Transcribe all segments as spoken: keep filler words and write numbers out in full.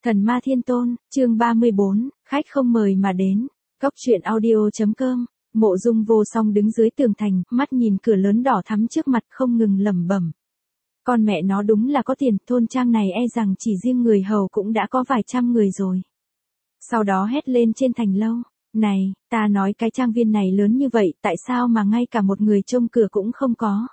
Thần ma thiên tôn, chương ba mươi bốn, khách không mời mà đến. Cóc truyện audio chấm com. Mộ Dung Vô Song đứng dưới tường thành, mắt nhìn cửa lớn đỏ thắm trước mặt không ngừng lẩm bẩm. Con mẹ nó đúng là có tiền, thôn trang này e rằng chỉ riêng người hầu cũng đã có vài trăm người rồi. Sau đó hét lên trên thành lâu, này, ta nói cái trang viên này lớn như vậy, tại sao mà ngay cả một người trông cửa cũng không có.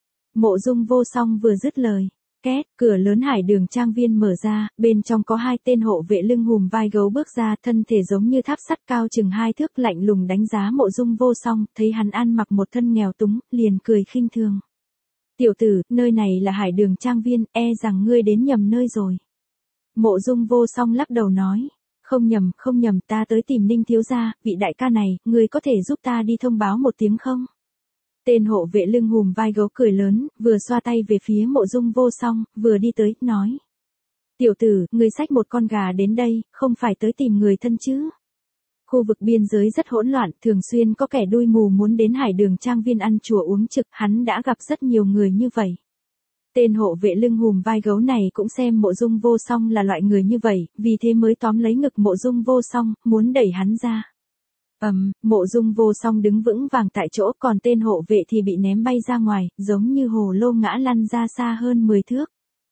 Mộ Dung Vô Song vừa dứt lời, két, cửa lớn hải đường trang viên mở ra, bên trong có hai tên hộ vệ lưng hùm vai gấu bước ra, thân thể giống như tháp sắt cao chừng hai thước, lạnh lùng đánh giá Mộ Dung Vô Song, thấy hắn ăn mặc một thân nghèo túng, liền cười khinh thường. Tiểu tử, nơi này là hải đường trang viên, e rằng ngươi đến nhầm nơi rồi. Mộ Dung Vô Song lắc đầu nói, không nhầm, không nhầm, ta tới tìm Ninh thiếu gia, vị đại ca này, ngươi có thể giúp ta đi thông báo một tiếng không? Tên hộ vệ lưng hùm vai gấu cười lớn, vừa xoa tay về phía Mộ Dung Vô Song, vừa đi tới, nói. Tiểu tử, ngươi xách một con gà đến đây, không phải tới tìm người thân chứ? Khu vực biên giới rất hỗn loạn, thường xuyên có kẻ đuôi mù muốn đến hải đường trang viên ăn chùa uống trực, hắn đã gặp rất nhiều người như vậy. Tên hộ vệ lưng hùm vai gấu này cũng xem Mộ Dung Vô Song là loại người như vậy, vì thế mới tóm lấy ngực Mộ Dung Vô Song, muốn đẩy hắn ra. Ầm, um, Mộ Dung Vô Song đứng vững vàng tại chỗ, còn tên hộ vệ thì bị ném bay ra ngoài, giống như hồ lô ngã lăn ra xa hơn mười thước.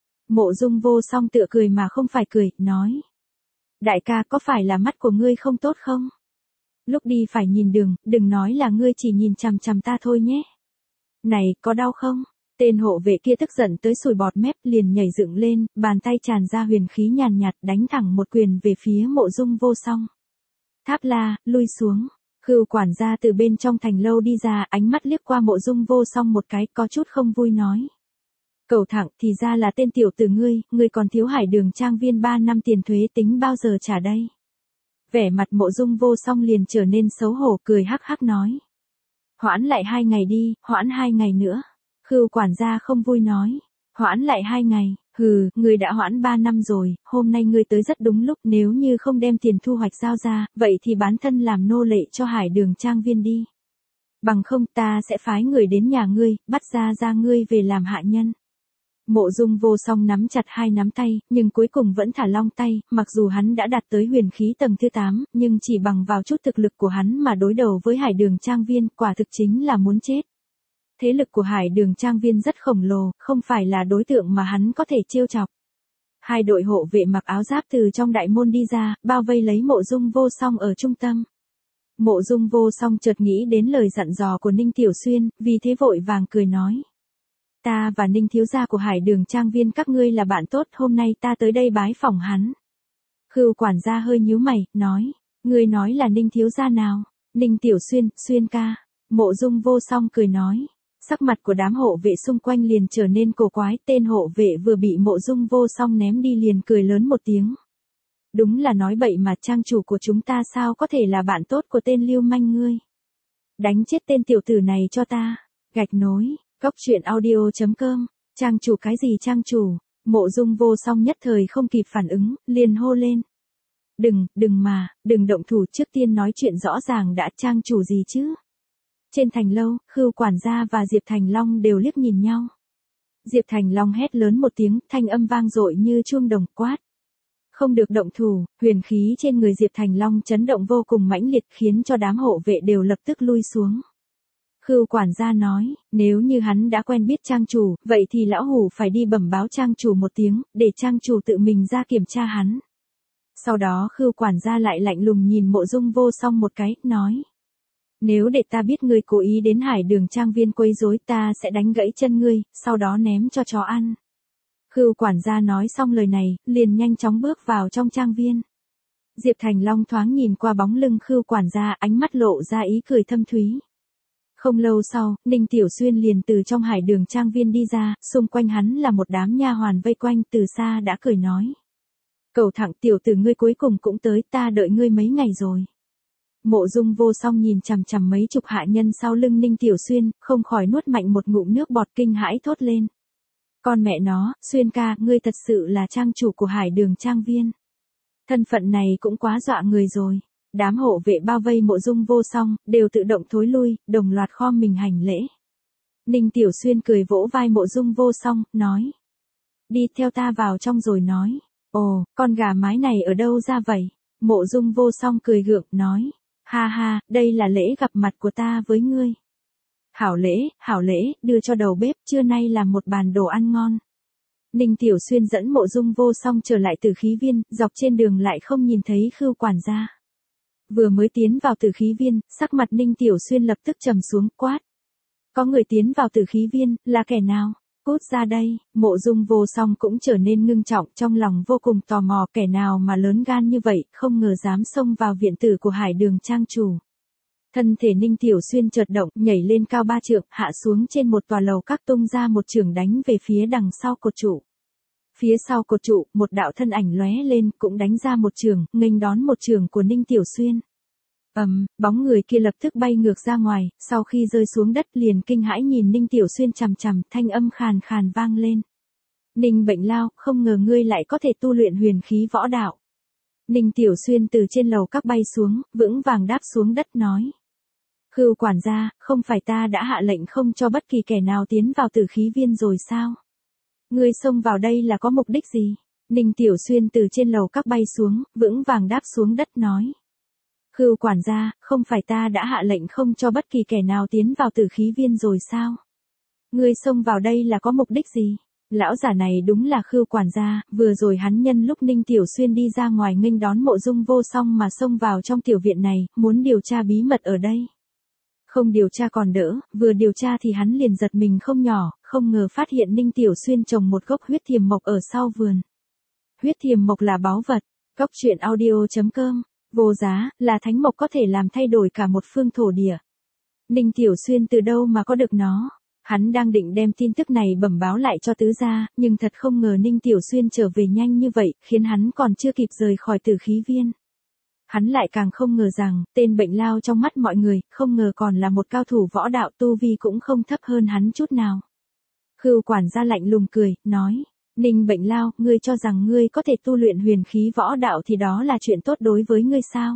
Mộ Dung Vô Song tựa cười mà không phải cười, nói. Đại ca, có phải là mắt của ngươi không tốt không? Lúc đi phải nhìn đường, đừng nói là ngươi chỉ nhìn chằm chằm ta thôi nhé. Này, có đau không? Tên hộ vệ kia tức giận tới sùi bọt mép, liền nhảy dựng lên, bàn tay tràn ra huyền khí nhàn nhạt, đánh thẳng một quyền về phía Mộ Dung Vô Song. Tháp La, lui xuống. Khưu quản gia từ bên trong thành lâu đi ra, ánh mắt liếc qua Mộ Dung Vô Song một cái, có chút không vui nói. Cẩu thẳng, thì ra là tên tiểu tử ngươi, ngươi còn thiếu hải đường trang viên ba năm tiền thuế, tính bao giờ trả đây? Vẻ mặt Mộ Dung Vô Song liền trở nên xấu hổ, cười hắc hắc nói. Hoãn lại hai ngày đi, hoãn hai ngày nữa. Khưu quản gia không vui nói. Hoãn lại hai ngày, hừ, ngươi đã hoãn ba năm rồi, hôm nay ngươi tới rất đúng lúc, nếu như không đem tiền thu hoạch giao ra, vậy thì bán thân làm nô lệ cho hải đường trang viên đi. Bằng không ta sẽ phái người đến nhà ngươi, bắt ra ra ngươi về làm hạ nhân. Mộ Dung Vô Song nắm chặt hai nắm tay, nhưng cuối cùng vẫn thả lỏng tay, mặc dù hắn đã đạt tới huyền khí tầng thứ tám, nhưng chỉ bằng vào chút thực lực của hắn mà đối đầu với hải đường trang viên, quả thực chính là muốn chết. Thế lực của hải đường trang viên rất khổng lồ, không phải là đối tượng mà hắn có thể trêu chọc. Hai đội hộ vệ mặc áo giáp từ trong đại môn đi ra, bao vây lấy Mộ Dung Vô Song ở trung tâm. Mộ Dung Vô Song chợt nghĩ đến lời dặn dò của Ninh Tiểu Xuyên, vì thế vội vàng cười nói. Ta và Ninh thiếu gia của hải đường trang viên các ngươi là bạn tốt, hôm nay ta tới đây bái phỏng hắn. Khưu quản gia hơi nhíu mày, nói. Ngươi nói là Ninh thiếu gia nào? Ninh Tiểu Xuyên, Xuyên ca. Mộ Dung Vô Song cười nói. Sắc mặt của đám hộ vệ xung quanh liền trở nên cổ quái, tên hộ vệ vừa bị Mộ Dung Vô Song ném đi liền cười lớn một tiếng. Đúng là nói bậy mà, trang chủ của chúng ta sao có thể là bạn tốt của tên lưu manh ngươi. Đánh chết tên tiểu tử này cho ta. Gạch nối, cóc truyện audio chấm com, trang chủ cái gì trang chủ, Mộ Dung Vô Song nhất thời không kịp phản ứng, liền hô lên. Đừng, đừng mà, đừng động thủ, trước tiên nói chuyện rõ ràng đã, trang chủ gì chứ. Trên thành lâu, Khưu quản gia và Diệp Thành Long đều liếc nhìn nhau. Diệp Thành Long hét lớn một tiếng, thanh âm vang dội như chuông đồng, quát. Không được động thủ, huyền khí trên người Diệp Thành Long chấn động vô cùng mãnh liệt, khiến cho đám hộ vệ đều lập tức lui xuống. Khưu quản gia nói, nếu như hắn đã quen biết trang chủ, vậy thì lão hủ phải đi bẩm báo trang chủ một tiếng, để trang chủ tự mình ra kiểm tra hắn. Sau đó Khưu quản gia lại lạnh lùng nhìn Mộ Dung Vô Song một cái, nói. Nếu để ta biết ngươi cố ý đến hải đường trang viên quấy rối, ta sẽ đánh gãy chân ngươi, sau đó ném cho chó ăn. Khưu quản gia nói xong lời này, liền nhanh chóng bước vào trong trang viên. Diệp Thành Long thoáng nhìn qua bóng lưng Khưu quản gia, ánh mắt lộ ra ý cười thâm thúy. Không lâu sau, Ninh Tiểu Xuyên liền từ trong hải đường trang viên đi ra, xung quanh hắn là một đám nha hoàn vây quanh, từ xa đã cười nói. Cẩu thẳng, tiểu tử ngươi cuối cùng cũng tới, ta đợi ngươi mấy ngày rồi. Mộ Dung Vô Song nhìn chằm chằm mấy chục hạ nhân sau lưng Ninh Tiểu Xuyên, không khỏi nuốt mạnh một ngụm nước bọt, kinh hãi thốt lên. Con mẹ nó, Xuyên ca, ngươi thật sự là trang chủ của hải đường trang viên. Thân phận này cũng quá dọa người rồi. Đám hộ vệ bao vây Mộ Dung Vô Song, đều tự động thối lui, đồng loạt khom mình hành lễ. Ninh Tiểu Xuyên cười vỗ vai Mộ Dung Vô Song, nói. Đi theo ta vào trong rồi nói. Ồ, con gà mái này ở đâu ra vậy? Mộ Dung Vô Song cười gượng, nói. Ha ha, đây là lễ gặp mặt của ta với ngươi. Hảo lễ, hảo lễ, đưa cho đầu bếp, trưa nay làm một bàn đồ ăn ngon. Ninh Tiểu Xuyên dẫn Mộ Dung Vô Song trở lại Tử Khí Viên, dọc trên đường lại không nhìn thấy Khưu quản gia. Vừa mới tiến vào Tử Khí Viên, sắc mặt Ninh Tiểu Xuyên lập tức trầm xuống, quát. Có người tiến vào Tử Khí Viên, là kẻ nào? Cút ra đây. Mộ Dung Vô Song cũng trở nên ngưng trọng, trong lòng vô cùng tò mò, kẻ nào mà lớn gan như vậy, không ngờ dám xông vào viện tử của Hải Đường trang chủ. Thân thể Ninh Tiểu Xuyên chợt động, nhảy lên cao ba trượng, hạ xuống trên một tòa lầu các, tung ra một chưởng đánh về phía đằng sau cột trụ. Phía sau cột trụ, một đạo thân ảnh lóe lên, cũng đánh ra một chưởng, nghênh đón một chưởng của Ninh Tiểu Xuyên. Ầm, um, bóng người kia lập tức bay ngược ra ngoài, sau khi rơi xuống đất liền kinh hãi nhìn Ninh Tiểu Xuyên chằm chằm, thanh âm khàn khàn vang lên. Ninh Bệnh Lao, không ngờ ngươi lại có thể tu luyện huyền khí võ đạo. Ninh Tiểu Xuyên từ trên lầu các bay xuống, vững vàng đáp xuống đất nói. Khưu quản gia, không phải ta đã hạ lệnh không cho bất kỳ kẻ nào tiến vào Tử Khí Viên rồi sao? Ngươi xông vào đây là có mục đích gì? Ninh Tiểu Xuyên từ trên lầu các bay xuống, vững vàng đáp xuống đất nói. Khưu quản gia, không phải ta đã hạ lệnh không cho bất kỳ kẻ nào tiến vào Tử Khí Viên rồi sao? Ngươi xông vào đây là có mục đích gì? Lão giả này đúng là Khưu quản gia, vừa rồi hắn nhân lúc Ninh Tiểu Xuyên đi ra ngoài nghênh đón Mộ Dung Vô Song mà xông vào trong tiểu viện này, muốn điều tra bí mật ở đây. Không điều tra còn đỡ, vừa điều tra thì hắn liền giật mình không nhỏ, không ngờ phát hiện Ninh Tiểu Xuyên trồng một gốc huyết thiềm mộc ở sau vườn. Huyết thiềm mộc là báu vật. Cốc truyện audio chấm com. Vô giá, là thánh mộc có thể làm thay đổi cả một phương thổ địa. Ninh Tiểu Xuyên từ đâu mà có được nó? Hắn đang định đem tin tức này bẩm báo lại cho tứ gia, nhưng thật không ngờ Ninh Tiểu Xuyên trở về nhanh như vậy, khiến hắn còn chưa kịp rời khỏi Tử Khí Viên. Hắn lại càng không ngờ rằng, tên Bệnh Lao trong mắt mọi người, không ngờ còn là một cao thủ võ đạo, tu vi cũng không thấp hơn hắn chút nào. Khưu quản gia lạnh lùng cười, nói, Ninh Bệnh Lao, ngươi cho rằng ngươi có thể tu luyện huyền khí võ đạo thì đó là chuyện tốt đối với ngươi sao?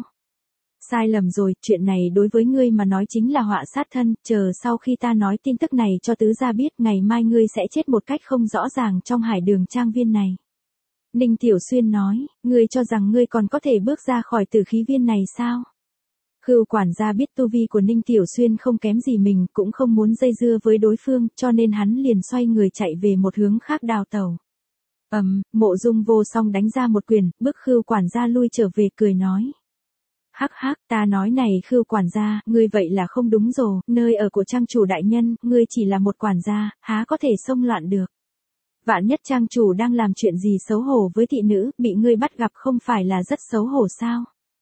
Sai lầm rồi, chuyện này đối với ngươi mà nói chính là họa sát thân, chờ sau khi ta nói tin tức này cho tứ gia biết, ngày mai ngươi sẽ chết một cách không rõ ràng trong Hải Đường trang viên này. Ninh Tiểu Xuyên nói, ngươi cho rằng ngươi còn có thể bước ra khỏi Tử Khí Viên này sao? Khưu quản gia biết tu vi của Ninh Tiểu Xuyên không kém gì mình, cũng không muốn dây dưa với đối phương, cho nên hắn liền xoay người chạy về một hướng khác đào tẩu. Ầm, um, Mộ Dung Vô Song đánh ra một quyền, bức Khưu quản gia lui trở về, cười nói. Hắc hắc, ta nói này Khưu quản gia, ngươi vậy là không đúng rồi, nơi ở của trang chủ đại nhân, ngươi chỉ là một quản gia, há có thể xông loạn được. Vạn nhất trang chủ đang làm chuyện gì xấu hổ với thị nữ, bị ngươi bắt gặp không phải là rất xấu hổ sao?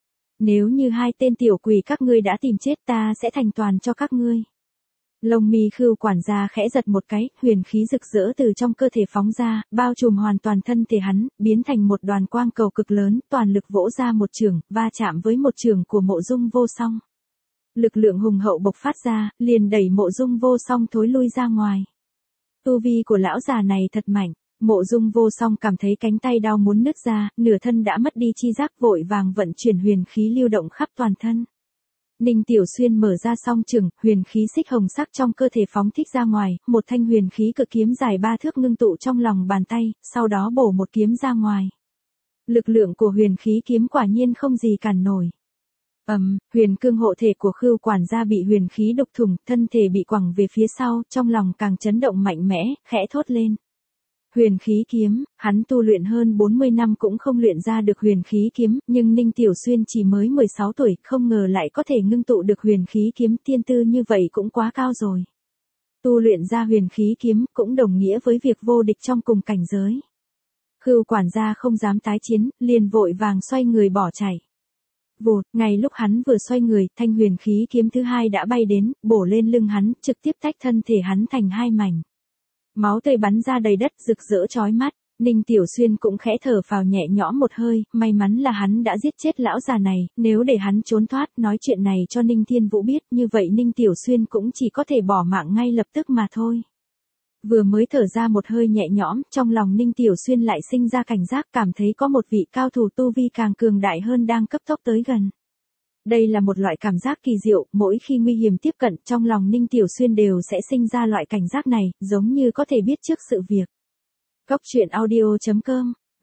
Nếu như hai tên tiểu quỷ các ngươi đã tìm chết, ta sẽ thành toàn cho các ngươi. Lông mi Khưu quản gia khẽ giật một cái, huyền khí rực rỡ từ trong cơ thể phóng ra, bao trùm hoàn toàn thân thể hắn, biến thành một đoàn quang cầu cực lớn, toàn lực vỗ ra một chưởng, va chạm với một chưởng của Mộ Dung Vô Song. Lực lượng hùng hậu bộc phát ra, liền đẩy Mộ Dung Vô Song thối lui ra ngoài. Tu vi của lão già này thật mạnh, Mộ Dung Vô Song cảm thấy cánh tay đau muốn nứt ra, nửa thân đã mất đi chi giác, vội vàng vận chuyển huyền khí lưu động khắp toàn thân. Ninh Tiểu Xuyên mở ra song chưởng, huyền khí xích hồng sắc trong cơ thể phóng thích ra ngoài, một thanh huyền khí cực kiếm dài ba thước ngưng tụ trong lòng bàn tay, sau đó bổ một kiếm ra ngoài. Lực lượng của huyền khí kiếm quả nhiên không gì cản nổi. Ầm, um, huyền cương hộ thể của Khưu quản gia bị huyền khí đục thủng, thân thể bị quẳng về phía sau, trong lòng càng chấn động mạnh mẽ, khẽ thốt lên. Huyền khí kiếm, hắn tu luyện hơn bốn mươi năm cũng không luyện ra được huyền khí kiếm, nhưng Ninh Tiểu Xuyên chỉ mới mười sáu tuổi, không ngờ lại có thể ngưng tụ được huyền khí kiếm, tiên tư như vậy cũng quá cao rồi. Tu luyện ra huyền khí kiếm cũng đồng nghĩa với việc vô địch trong cùng cảnh giới. Khưu quản gia không dám tái chiến, liền vội vàng xoay người bỏ chạy. Vụt, ngay lúc hắn vừa xoay người, thanh huyền khí kiếm thứ hai đã bay đến, bổ lên lưng hắn, trực tiếp tách thân thể hắn thành hai mảnh. Máu tươi bắn ra đầy đất, rực rỡ chói mắt. Ninh Tiểu Xuyên cũng khẽ thở phào nhẹ nhõm một hơi, may mắn là hắn đã giết chết lão già này, nếu để hắn trốn thoát, nói chuyện này cho Ninh Thiên Vũ biết, như vậy Ninh Tiểu Xuyên cũng chỉ có thể bỏ mạng ngay lập tức mà thôi. Vừa mới thở ra một hơi nhẹ nhõm, trong lòng Ninh Tiểu Xuyên lại sinh ra cảnh giác, cảm thấy có một vị cao thủ tu vi càng cường đại hơn đang cấp tốc tới gần. Đây là một loại cảm giác kỳ diệu, mỗi khi nguy hiểm tiếp cận, trong lòng Ninh Tiểu Xuyên đều sẽ sinh ra loại cảnh giác này, giống như có thể biết trước sự việc. Cốc truyện audio chấm com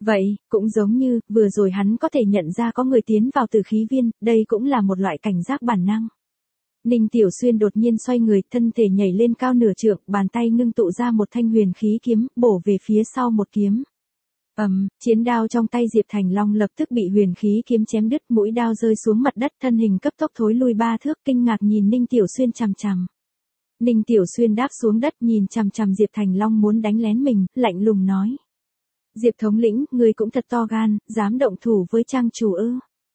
Vậy, cũng giống như, vừa rồi hắn có thể nhận ra có người tiến vào tử khí viên, đây cũng là một loại cảnh giác bản năng. Ninh Tiểu Xuyên đột nhiên xoay người, thân thể nhảy lên cao nửa trượng, bàn tay ngưng tụ ra một thanh huyền khí kiếm, bổ về phía sau một kiếm. Ầm, um, chiến đao trong tay Diệp Thành Long lập tức bị huyền khí kiếm chém đứt, mũi đao rơi xuống mặt đất, thân hình cấp tốc thối lui ba thước, kinh ngạc nhìn Ninh Tiểu Xuyên chằm chằm. Ninh Tiểu Xuyên đáp xuống đất nhìn chằm chằm Diệp Thành Long muốn đánh lén mình, lạnh lùng nói. Diệp thống lĩnh, ngươi cũng thật to gan, dám động thủ với trang chủ ư.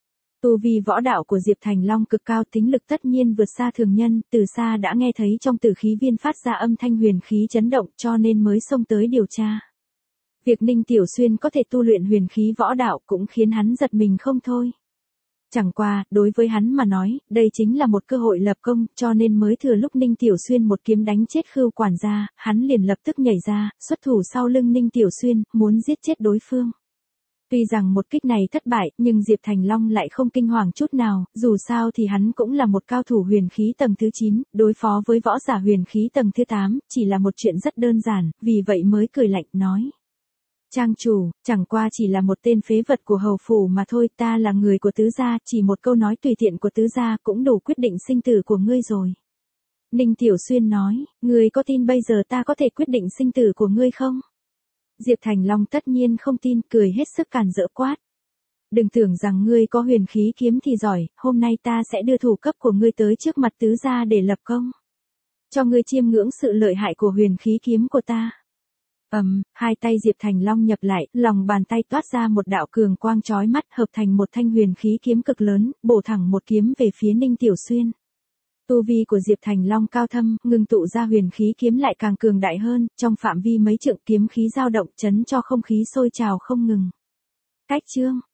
Tu vi võ đạo của Diệp Thành Long cực cao, tính lực tất nhiên vượt xa thường nhân, từ xa đã nghe thấy trong tử khí viên phát ra âm thanh huyền khí chấn động cho nên mới xông tới điều tra. Việc Ninh Tiểu Xuyên có thể tu luyện huyền khí võ đạo cũng khiến hắn giật mình không thôi. Chẳng qua, đối với hắn mà nói, đây chính là một cơ hội lập công, cho nên mới thừa lúc Ninh Tiểu Xuyên một kiếm đánh chết Khưu quản gia, hắn liền lập tức nhảy ra, xuất thủ sau lưng Ninh Tiểu Xuyên, muốn giết chết đối phương. Tuy rằng một kích này thất bại, nhưng Diệp Thành Long lại không kinh hoàng chút nào, dù sao thì hắn cũng là một cao thủ huyền khí tầng thứ chín, đối phó với võ giả huyền khí tầng thứ tám, chỉ là một chuyện rất đơn giản, vì vậy mới cười lạnh nói. Trang chủ, chẳng qua chỉ là một tên phế vật của hầu phủ mà thôi, ta là người của tứ gia, chỉ một câu nói tùy tiện của tứ gia cũng đủ quyết định sinh tử của ngươi rồi. Ninh Tiểu Xuyên nói, ngươi có tin bây giờ ta có thể quyết định sinh tử của ngươi không? Diệp Thành Long tất nhiên không tin, cười hết sức càn rỡ quát. Đừng tưởng rằng ngươi có huyền khí kiếm thì giỏi, hôm nay ta sẽ đưa thủ cấp của ngươi tới trước mặt tứ gia để lập công. Cho ngươi chiêm ngưỡng sự lợi hại của huyền khí kiếm của ta. Ầm, um, hai tay Diệp Thành Long nhập lại, lòng bàn tay toát ra một đạo cường quang chói mắt, hợp thành một thanh huyền khí kiếm cực lớn, bổ thẳng một kiếm về phía Ninh Tiểu Xuyên. Tu vi của Diệp Thành Long cao thâm, ngưng tụ ra huyền khí kiếm lại càng cường đại hơn, trong phạm vi mấy trượng kiếm khí dao động chấn cho không khí sôi trào không ngừng. Cách chương